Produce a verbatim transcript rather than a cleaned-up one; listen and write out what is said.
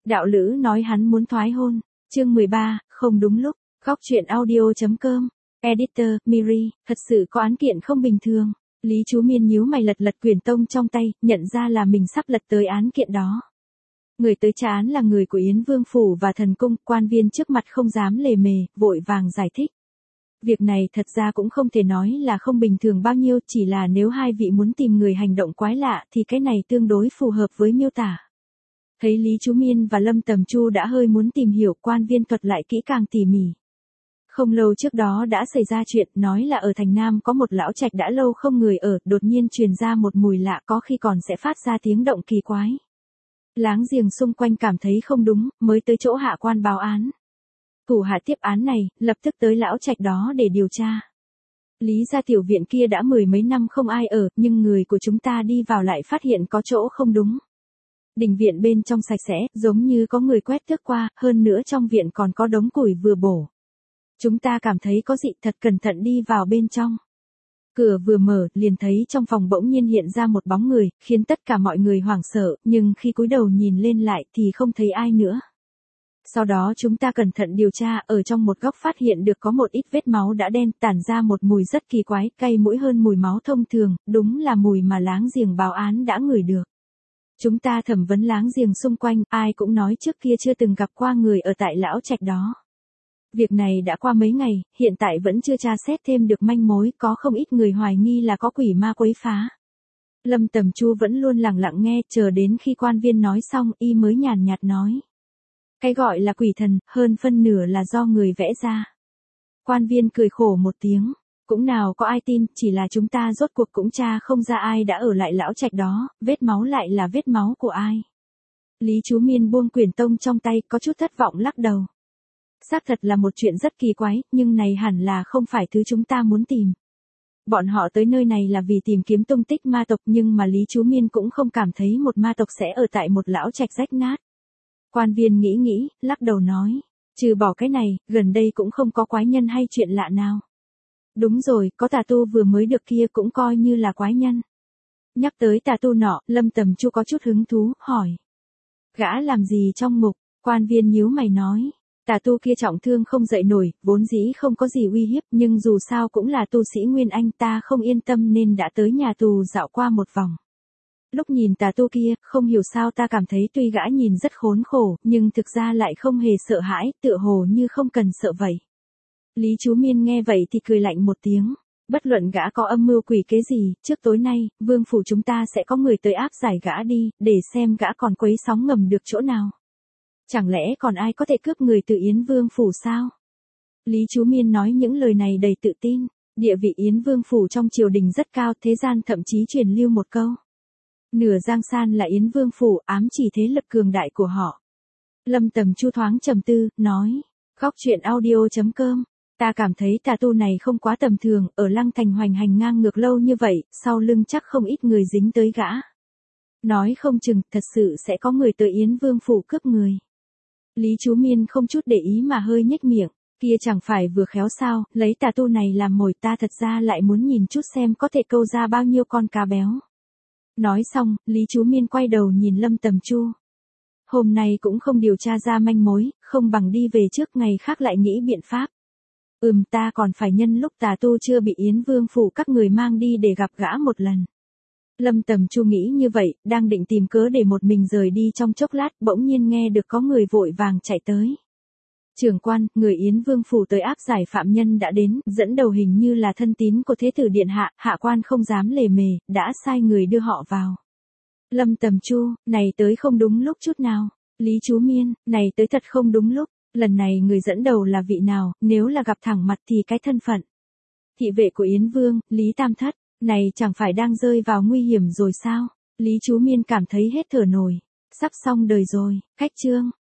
Đạo lữ nói hắn muốn thoái hôn. Chương mười ba, không đúng lúc. Góc truyện audio chấm com. Editor, Miri, thật sự có án kiện không bình thường. Lý Chú Miên nhíu mày lật lật quyển tông trong tay, nhận ra là mình sắp lật tới án kiện đó. Người tới tra án là người của Yến Vương Phủ và Thần Cung, quan viên trước mặt không dám lề mề, vội vàng giải thích. Việc này thật ra cũng không thể nói là không bình thường bao nhiêu, chỉ là nếu hai vị muốn tìm người hành động quái lạ thì cái này tương đối phù hợp với miêu tả. Thấy Lý Chú Miên và Lâm Tầm Chu đã hơi muốn tìm hiểu, quan viên thuật lại kỹ càng tỉ mỉ. Không lâu trước đó đã xảy ra chuyện, nói là ở thành Nam có một lão trạch đã lâu không người ở, đột nhiên truyền ra một mùi lạ, có khi còn sẽ phát ra tiếng động kỳ quái. Láng giềng xung quanh cảm thấy không đúng, mới tới chỗ hạ quan báo án. Thủ hạ tiếp án này, lập tức tới lão trạch đó để điều tra. Lý gia tiểu viện kia đã mười mấy năm không ai ở, nhưng người của chúng ta đi vào lại phát hiện có chỗ không đúng. Đình viện bên trong sạch sẽ, giống như có người quét tước qua, hơn nữa trong viện còn có đống củi vừa bổ. Chúng ta cảm thấy có dị, thật cẩn thận đi vào bên trong. Cửa vừa mở, liền thấy trong phòng bỗng nhiên hiện ra một bóng người, khiến tất cả mọi người hoảng sợ, nhưng khi cúi đầu nhìn lên lại thì không thấy ai nữa. Sau đó chúng ta cẩn thận điều tra, ở trong một góc phát hiện được có một ít vết máu đã đen, tản ra một mùi rất kỳ quái, cay mũi hơn mùi máu thông thường, đúng là mùi mà láng giềng báo án đã ngửi được. Chúng ta thẩm vấn láng giềng xung quanh, ai cũng nói trước kia chưa từng gặp qua người ở tại lão trạch đó. Việc này đã qua mấy ngày, hiện tại vẫn chưa tra xét thêm được manh mối, có không ít người hoài nghi là có quỷ ma quấy phá. Lâm Tầm Chu vẫn luôn lặng lặng nghe, chờ đến khi quan viên nói xong, y mới nhàn nhạt nói. Cái gọi là quỷ thần, hơn phân nửa là do người vẽ ra. Quan viên cười khổ một tiếng, cũng nào có ai tin, chỉ là chúng ta rốt cuộc cũng tra không ra ai đã ở lại lão trạch đó, vết máu lại là vết máu của ai. Lý Chú Miên buông quyển tông trong tay, có chút thất vọng lắc đầu. Xác thật là một chuyện rất kỳ quái, nhưng này hẳn là không phải thứ chúng ta muốn tìm. Bọn họ tới nơi này là vì tìm kiếm tung tích ma tộc, nhưng mà Lý Chú Miên cũng không cảm thấy một ma tộc sẽ ở tại một lão trạch rách nát. Quan viên nghĩ nghĩ, lắc đầu nói, trừ bỏ cái này, gần đây cũng không có quái nhân hay chuyện lạ nào. Đúng rồi, có tà tu vừa mới được kia cũng coi như là quái nhân. Nhắc tới tà tu nọ, Lâm Tầm Chu có chút hứng thú, hỏi. Gã làm gì trong ngục? Quan viên nhíu mày nói. Tà tu kia trọng thương không dậy nổi, vốn dĩ không có gì uy hiếp, nhưng dù sao cũng là tu sĩ Nguyên Anh, ta không yên tâm nên đã tới nhà tù dạo qua một vòng. Lúc nhìn tà tu kia, không hiểu sao ta cảm thấy tuy gã nhìn rất khốn khổ, nhưng thực ra lại không hề sợ hãi, tựa hồ như không cần sợ vậy. Lý Chú Miên nghe vậy thì cười lạnh một tiếng. Bất luận gã có âm mưu quỷ kế gì, trước tối nay, vương phủ chúng ta sẽ có người tới áp giải gã đi, để xem gã còn quấy sóng ngầm được chỗ nào. Chẳng lẽ còn ai có thể cướp người từ Yến Vương Phủ sao? Lý Chú Miên nói những lời này đầy tự tin. Địa vị Yến Vương Phủ trong triều đình rất cao, thế gian thậm chí truyền lưu một câu. Nửa giang san là Yến Vương Phủ, ám chỉ thế lực cường đại của họ. Lâm Tầm Chu thoáng trầm tư, nói. Góc truyện audio chấm com. Ta cảm thấy tà tu này không quá tầm thường, ở Lăng Thành hoành hành ngang ngược lâu như vậy, sau lưng chắc không ít người dính tới gã. Nói không chừng, thật sự sẽ có người tới Yến Vương Phủ cướp người. Lý Chú Miên không chút để ý mà hơi nhếch miệng, kia chẳng phải vừa khéo sao, lấy tà tu này làm mồi, ta thật ra lại muốn nhìn chút xem có thể câu ra bao nhiêu con cá béo. Nói xong, Lý Chú Miên quay đầu nhìn Lâm Tầm Chu. Hôm nay cũng không điều tra ra manh mối, không bằng đi về trước, ngày khác lại nghĩ biện pháp. Ừm, ta còn phải nhân lúc tà tu chưa bị Yến Vương Phủ các người mang đi để gặp gã một lần. Lâm Tầm Chu nghĩ như vậy, đang định tìm cớ để một mình rời đi trong chốc lát, bỗng nhiên nghe được có người vội vàng chạy tới. Trưởng quan, người Yến Vương Phủ tới áp giải phạm nhân đã đến, dẫn đầu hình như là thân tín của Thế tử điện hạ, hạ quan không dám lề mề, đã sai người đưa họ vào. Lâm Tầm Chu, này tới không đúng lúc chút nào. Lý Chú Miên, này tới thật không đúng lúc, lần này người dẫn đầu là vị nào, nếu là gặp thẳng mặt thì cái thân phận. Thị vệ của Yến Vương, Lý Tam Thất. Này chẳng phải đang rơi vào nguy hiểm rồi sao? Lý Chú Miên cảm thấy hết thở nổi. Sắp xong đời rồi, khách trương.